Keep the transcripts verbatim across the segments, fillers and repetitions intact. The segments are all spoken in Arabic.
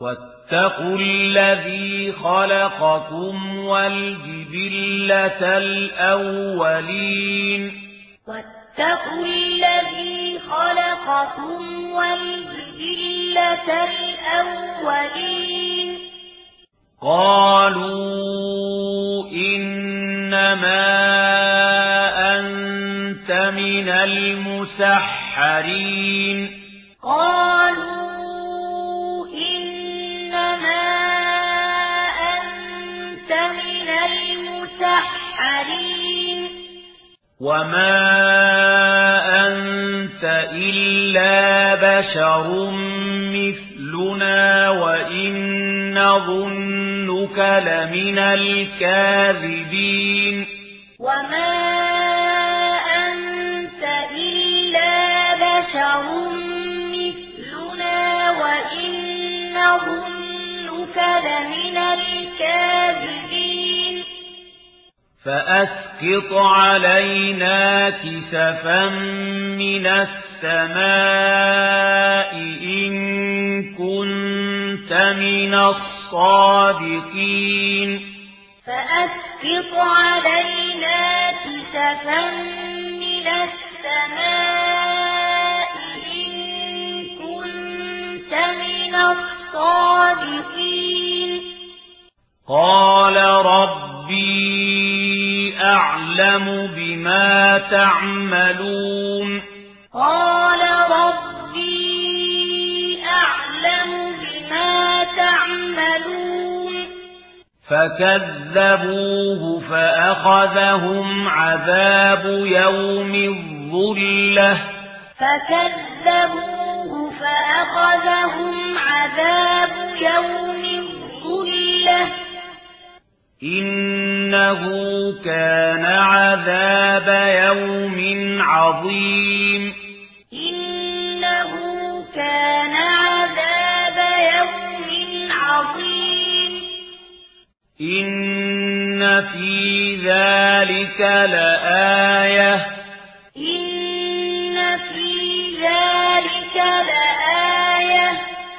واتقوا الذي خلقكم والجبلة الأولين واتقوا الذي خلقكم والجبلة الأولين قالوا إنما أنت من المسحرين قالوا إنما أنت من المسحرين وما أنت إلا بشر مثلنا وإن نظنك لمن الكاذبين وما أنت إلا بشر مثلنا وإن نظنك لمن الكاذبين فأسقط علينا كسفا من السماء إن كنت من الصادقين فأسقط علينا كسفا من السماء إن كنت من الصادقين قال ربي أعلم بما تعملون قال ربي أعلم بما تعملون فكذبوه فأخذهم عذاب يوم الظلة فكذبوه فأخذهم عذاب يوم الظلة إنه كان عذاب يوم عظيم إنه كان عذاب يوم عظيم إن في ذلك لآية إن في ذلك لآية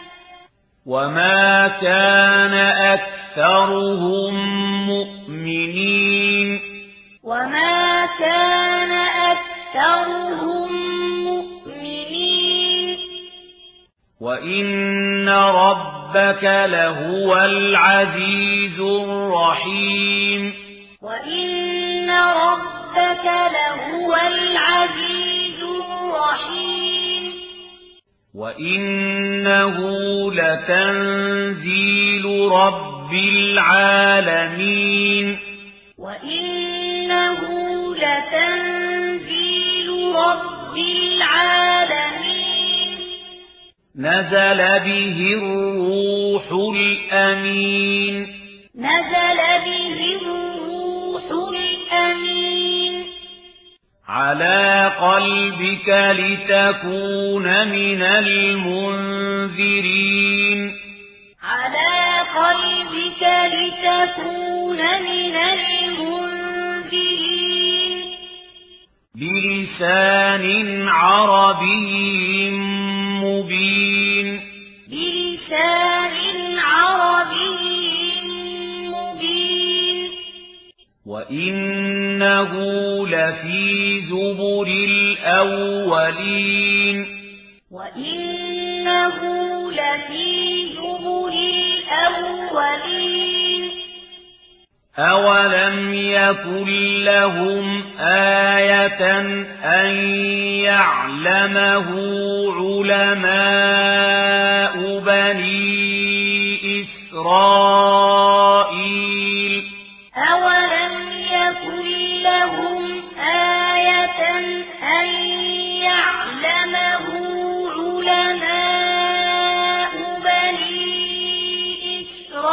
وما كان أكثرهم مؤمنين وما كان أكثرهم مؤمنين وإن ربك لهو العزيز الرحيم وإن ربك لهو العزيز الرحيم وإنه لتنزيل رب العالمين وإنه لتنزيل رب العالمين نزل به الروح الأمين نزل به الروح الأمين على قلبك لتكون من المنذرين على قلبك لتكون من المنذرين بلسان عربي مبين بلسان عربي مبين وإنه لفي زبر الأولين وإنه لفي زبر الأولين أولم يكن لهم آية أن يعلمه علماء بني إسرائيل أولم يكن لهم آية أن يعلمه علماء بني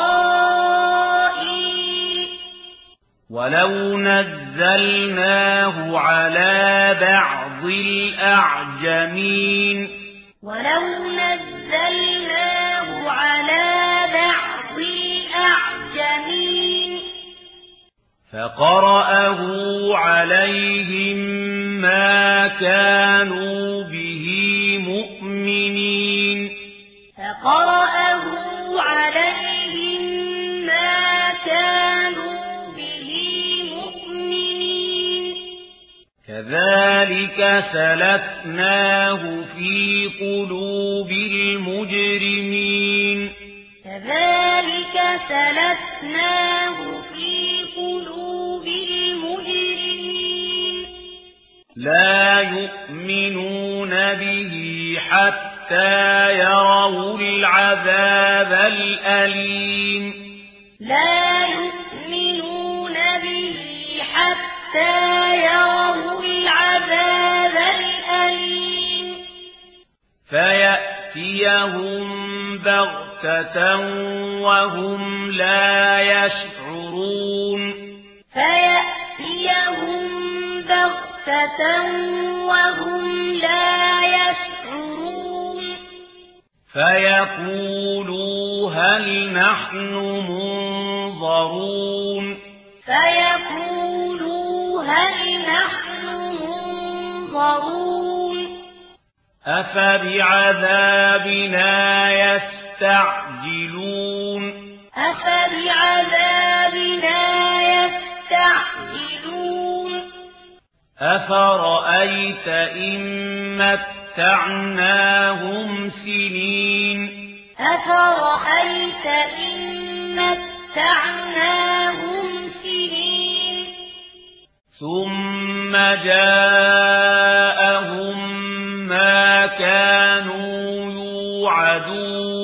إسرائيل ولو نزلناه على بعض الأعجمين ولو نزلناه على بعض الأعجمين فقرأه عليهم ما كانوا به مؤمنين فقرأه كذلك سلكناه في قلوب المجرمين كذلك سلكناه في قلوب المجرمين لا يؤمنون به حتى يروا العذاب الأليم لا يؤمنون به حتى يروا العذاب الأليم فيأتيهم بغتة وهم لا يشعرون فيأتيهم بغتة وهم لا يشعرون فيقولوا هل نحن منظرون فيقولوا هل نحن منظرون أفبعذابنا يستعجلون أفبعذابنا يستعجلون أفرأيت إن متعناهم سنين أفرأيت إن متعناهم سنين ثم جاءهم ما كانوا يوعدون